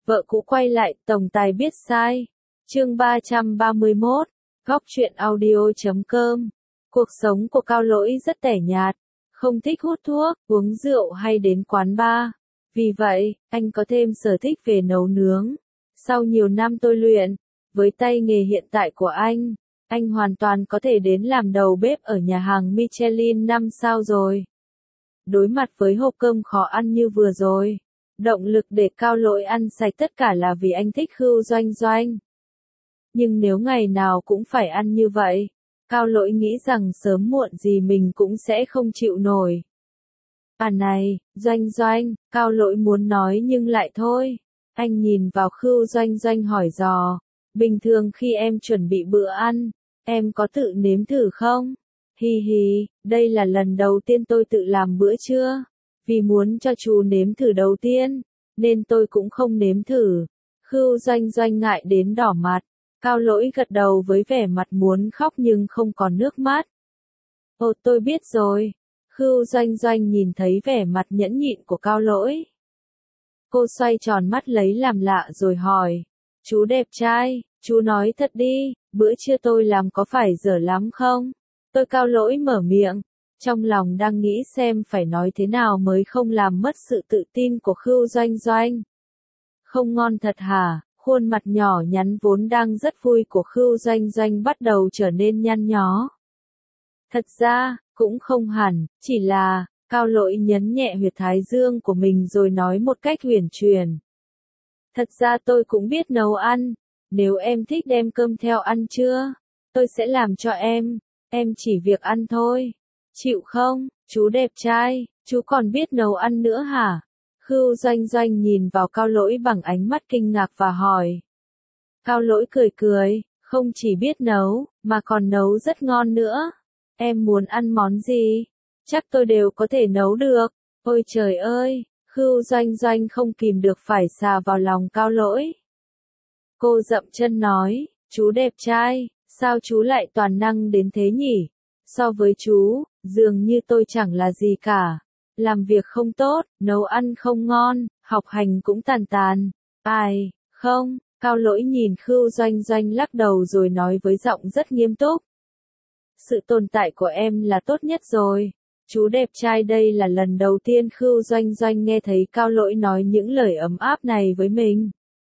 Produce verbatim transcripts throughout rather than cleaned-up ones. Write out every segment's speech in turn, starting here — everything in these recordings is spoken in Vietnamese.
Vợ cũ quay lại, tổng tài biết sai. Chương ba trăm ba mươi mốt, góc truyện audio chấm com. Cuộc sống của Cao Lỗi rất tẻ nhạt, không thích hút thuốc, uống rượu hay đến quán bar. Vì vậy, anh có thêm sở thích về nấu nướng. Sau nhiều năm tôi luyện, với tay nghề hiện tại của anh, anh hoàn toàn có thể đến làm đầu bếp ở nhà hàng Michelin năm sao rồi. Đối mặt với hộp cơm khó ăn như vừa rồi, động lực để Cao Lỗi ăn sạch tất cả là vì anh thích Khưu Doanh Doanh. Nhưng nếu ngày nào cũng phải ăn như vậy, Cao Lỗi nghĩ rằng sớm muộn gì mình cũng sẽ không chịu nổi. À này, Doanh Doanh, Cao Lỗi muốn nói nhưng lại thôi. Anh nhìn vào Khưu Doanh Doanh hỏi dò, bình thường khi em chuẩn bị bữa ăn, em có tự nếm thử không? Hi hi, đây là lần đầu tiên tôi tự làm bữa trưa. Vì muốn cho chú nếm thử đầu tiên, nên tôi cũng không nếm thử. Khưu Doanh Doanh ngại đến đỏ mặt. Cao Lỗi gật đầu với vẻ mặt muốn khóc nhưng không còn nước mắt. Ồ, tôi biết rồi. Khưu Doanh Doanh nhìn thấy vẻ mặt nhẫn nhịn của Cao Lỗi. Cô xoay tròn mắt lấy làm lạ rồi hỏi. Chú đẹp trai, chú nói thật đi, bữa trưa tôi làm có phải dở lắm không? Tôi Cao Lỗi mở miệng, trong lòng đang nghĩ xem phải nói thế nào mới không làm mất sự tự tin của Khưu Doanh Doanh. Không ngon thật hả? Khuôn mặt nhỏ nhắn vốn đang rất vui của Khưu Doanh Doanh bắt đầu trở nên nhăn nhó. Thật ra, cũng không hẳn, chỉ là, Cao Lỗi nhấn nhẹ huyệt thái dương của mình rồi nói một cách huyền truyền. Thật ra tôi cũng biết nấu ăn, nếu em thích đem cơm theo ăn trưa, tôi sẽ làm cho em, em chỉ việc ăn thôi. Chịu không, chú đẹp trai, chú còn biết nấu ăn nữa hả? Khưu Doanh Doanh nhìn vào Cao Lỗi bằng ánh mắt kinh ngạc và hỏi. Cao Lỗi cười cười, không chỉ biết nấu, mà còn nấu rất ngon nữa. Em muốn ăn món gì? Chắc tôi đều có thể nấu được. Ôi trời ơi, Khưu Doanh Doanh không kìm được phải xà vào lòng Cao Lỗi. Cô dậm chân nói, chú đẹp trai, sao chú lại toàn năng đến thế nhỉ? So với chú, dường như tôi chẳng là gì cả. Làm việc không tốt, nấu ăn không ngon, học hành cũng tàn tàn. Ai, không, Cao Lỗi nhìn Khưu Doanh Doanh lắc đầu rồi nói với giọng rất nghiêm túc. Sự tồn tại của em là tốt nhất rồi. Chú đẹp trai, đây là lần đầu tiên Khưu Doanh Doanh nghe thấy Cao Lỗi nói những lời ấm áp này với mình.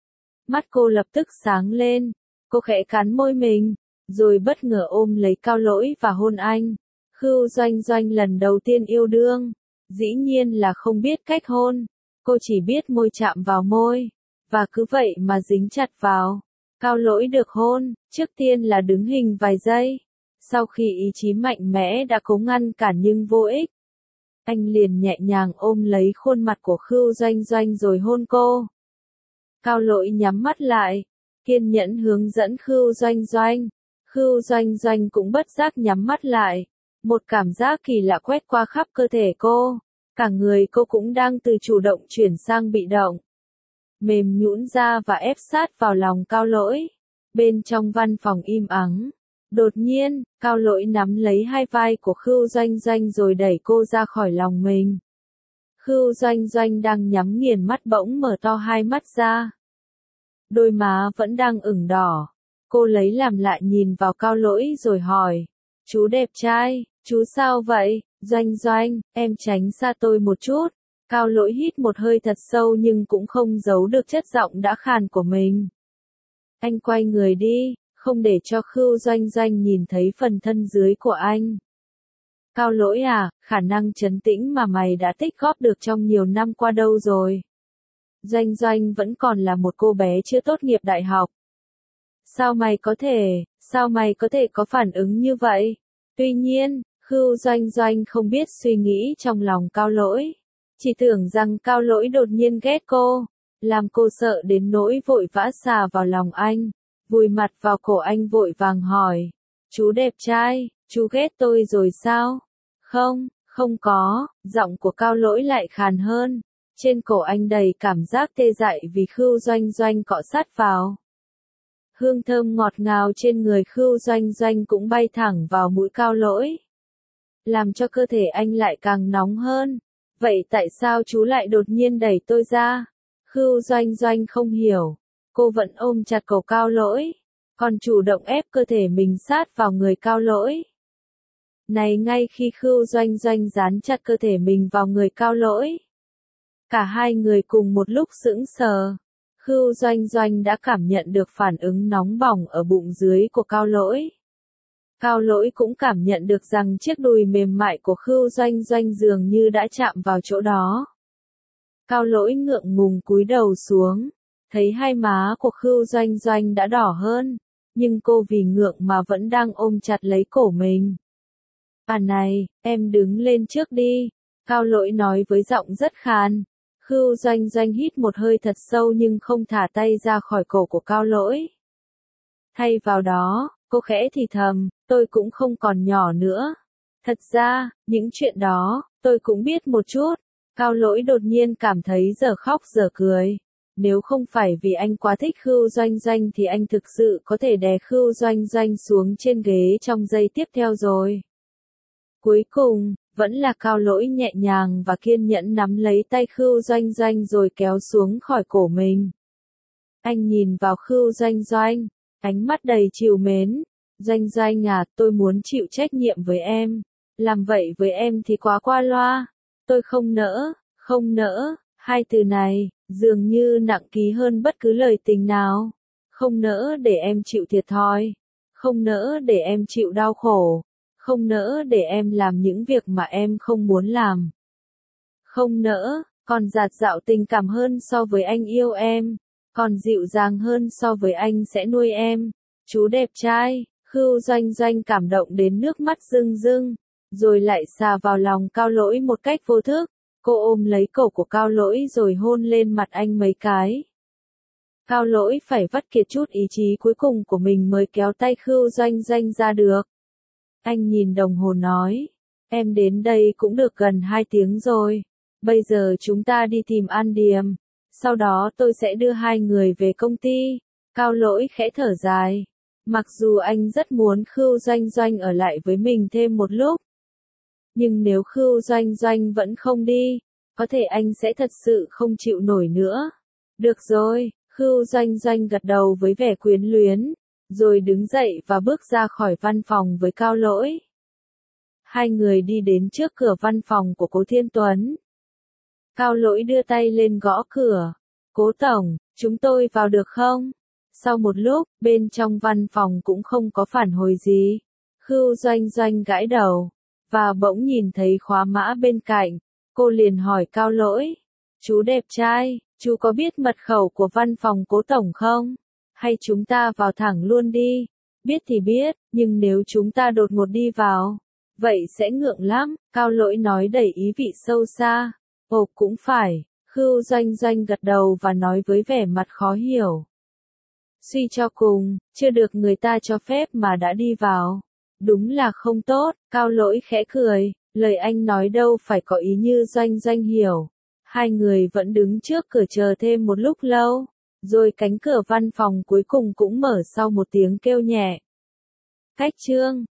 Mắt cô lập tức sáng lên, cô khẽ cắn môi mình, rồi bất ngờ ôm lấy Cao Lỗi và hôn anh. Khưu Doanh Doanh lần đầu tiên yêu đương, dĩ nhiên là không biết cách hôn, cô chỉ biết môi chạm vào môi, và cứ vậy mà dính chặt vào. Cao Lỗi được hôn, trước tiên là đứng hình vài giây, sau khi ý chí mạnh mẽ đã cố ngăn cản nhưng vô ích. Anh liền nhẹ nhàng ôm lấy khuôn mặt của Khưu Doanh Doanh rồi hôn cô. Cao Lỗi nhắm mắt lại, kiên nhẫn hướng dẫn Khưu Doanh Doanh. Khưu Doanh Doanh cũng bất giác nhắm mắt lại. Một cảm giác kỳ lạ quét qua khắp cơ thể cô. Cả người cô cũng đang từ chủ động chuyển sang bị động. Mềm nhũn ra và ép sát vào lòng Cao Lỗi. Bên trong văn phòng im ắng. Đột nhiên, Cao Lỗi nắm lấy hai vai của Khưu Doanh Doanh rồi đẩy cô ra khỏi lòng mình. Khưu Doanh Doanh đang nhắm nghiền mắt bỗng mở to hai mắt ra. Đôi má vẫn đang ửng đỏ. Cô lấy làm lạ nhìn vào Cao Lỗi rồi hỏi. Chú đẹp trai, chú sao vậy? Doanh Doanh, em tránh xa tôi một chút. Cao Lỗi hít một hơi thật sâu nhưng cũng không giấu được chất giọng đã khàn của mình. Anh quay người đi, không để cho Khưu Doanh Doanh nhìn thấy phần thân dưới của anh. Cao Lỗi à, khả năng trấn tĩnh mà mày đã tích góp được trong nhiều năm qua đâu rồi? Doanh Doanh vẫn còn là một cô bé chưa tốt nghiệp đại học. Sao mày có thể, sao mày có thể có phản ứng như vậy? Tuy nhiên, Khưu Doanh Doanh không biết suy nghĩ trong lòng Cao Lỗi. Chỉ tưởng rằng Cao Lỗi đột nhiên ghét cô, làm cô sợ đến nỗi vội vã xà vào lòng anh, vùi mặt vào cổ anh vội vàng hỏi. Chú đẹp trai, chú ghét tôi rồi sao? Không, không có, giọng của Cao Lỗi lại khàn hơn. Trên cổ anh đầy cảm giác tê dại vì Khưu Doanh Doanh cọ sát vào. Hương thơm ngọt ngào trên người Khưu Doanh Doanh cũng bay thẳng vào mũi Cao Lỗi. Làm cho cơ thể anh lại càng nóng hơn. Vậy tại sao chú lại đột nhiên đẩy tôi ra? Khưu Doanh Doanh không hiểu. Cô vẫn ôm chặt cổ Cao Lỗi, còn chủ động ép cơ thể mình sát vào người Cao Lỗi. Này ngay khi Khưu Doanh Doanh dán chặt cơ thể mình vào người Cao Lỗi, cả hai người cùng một lúc sững sờ. Khưu Doanh Doanh đã cảm nhận được phản ứng nóng bỏng ở bụng dưới của Cao Lỗi. Cao Lỗi cũng cảm nhận được rằng chiếc đùi mềm mại của Khưu Doanh Doanh dường như đã chạm vào chỗ đó. Cao Lỗi ngượng ngùng cúi đầu xuống, thấy hai má của Khưu Doanh Doanh đã đỏ hơn, nhưng cô vì ngượng mà vẫn đang ôm chặt lấy cổ mình. À này, em đứng lên trước đi, Cao Lỗi nói với giọng rất khàn. Khưu Doanh Doanh hít một hơi thật sâu nhưng không thả tay ra khỏi cổ của Cao Lỗi. Thay vào đó, cô khẽ thì thầm, tôi cũng không còn nhỏ nữa. Thật ra, những chuyện đó, tôi cũng biết một chút. Cao Lỗi đột nhiên cảm thấy giờ khóc giờ cười. Nếu không phải vì anh quá thích Khưu Doanh Doanh thì anh thực sự có thể đè Khưu Doanh Doanh xuống trên ghế trong giây tiếp theo rồi. Cuối cùng, vẫn là Cao Lỗi nhẹ nhàng và kiên nhẫn nắm lấy tay Khưu Doanh Doanh rồi kéo xuống khỏi cổ mình. Anh nhìn vào Khưu Doanh Doanh, ánh mắt đầy trìu mến. Doanh Doanh à, tôi muốn chịu trách nhiệm với em. Làm vậy với em thì quá qua loa. Tôi không nỡ, không nỡ. Hai từ này, dường như nặng ký hơn bất cứ lời tình nào. Không nỡ để em chịu thiệt thòi. Không nỡ để em chịu đau khổ. Không nỡ để em làm những việc mà em không muốn làm. Không nỡ, còn dạt dạo tình cảm hơn so với anh yêu em. Còn dịu dàng hơn so với anh sẽ nuôi em. Chú đẹp trai, Khưu Doanh Doanh cảm động đến nước mắt rưng rưng. Rồi lại xà vào lòng Cao Lỗi một cách vô thức. Cô ôm lấy cổ của Cao Lỗi rồi hôn lên mặt anh mấy cái. Cao Lỗi phải vắt kiệt chút ý chí cuối cùng của mình mới kéo tay Khưu Doanh Doanh ra được. Anh nhìn đồng hồ nói, em đến đây cũng được gần hai tiếng rồi. Bây giờ chúng ta đi tìm An Điềm. Sau đó tôi sẽ đưa hai người về công ty. Cao Lỗi khẽ thở dài. Mặc dù anh rất muốn Khưu Doanh Doanh ở lại với mình thêm một lúc. Nhưng nếu Khưu Doanh Doanh vẫn không đi, có thể anh sẽ thật sự không chịu nổi nữa. Được rồi, Khưu Doanh Doanh gật đầu với vẻ quyến luyến, rồi đứng dậy và bước ra khỏi văn phòng với Cao Lỗi. Hai người đi đến trước cửa văn phòng của Cố Thiên Tuấn. Cao Lỗi đưa tay lên gõ cửa. Cố tổng, chúng tôi vào được không? Sau một lúc, bên trong văn phòng cũng không có phản hồi gì. Khưu Doanh Doanh gãi đầu, và bỗng nhìn thấy khóa mã bên cạnh. Cô liền hỏi Cao Lỗi. Chú đẹp trai, chú có biết mật khẩu của văn phòng Cố tổng không? Hay chúng ta vào thẳng luôn đi? Biết thì biết, nhưng nếu chúng ta đột ngột đi vào, vậy sẽ ngượng lắm, Cao Lỗi nói đầy ý vị sâu xa. Ồ cũng phải, Khưu Doanh Doanh gật đầu và nói với vẻ mặt khó hiểu. Suy cho cùng, chưa được người ta cho phép mà đã đi vào. Đúng là không tốt, Cao Lỗi khẽ cười, lời anh nói đâu phải có ý như Doanh Doanh hiểu. Hai người vẫn đứng trước cửa chờ thêm một lúc lâu. Rồi cánh cửa văn phòng cuối cùng cũng mở sau một tiếng kêu nhẹ. Cách chương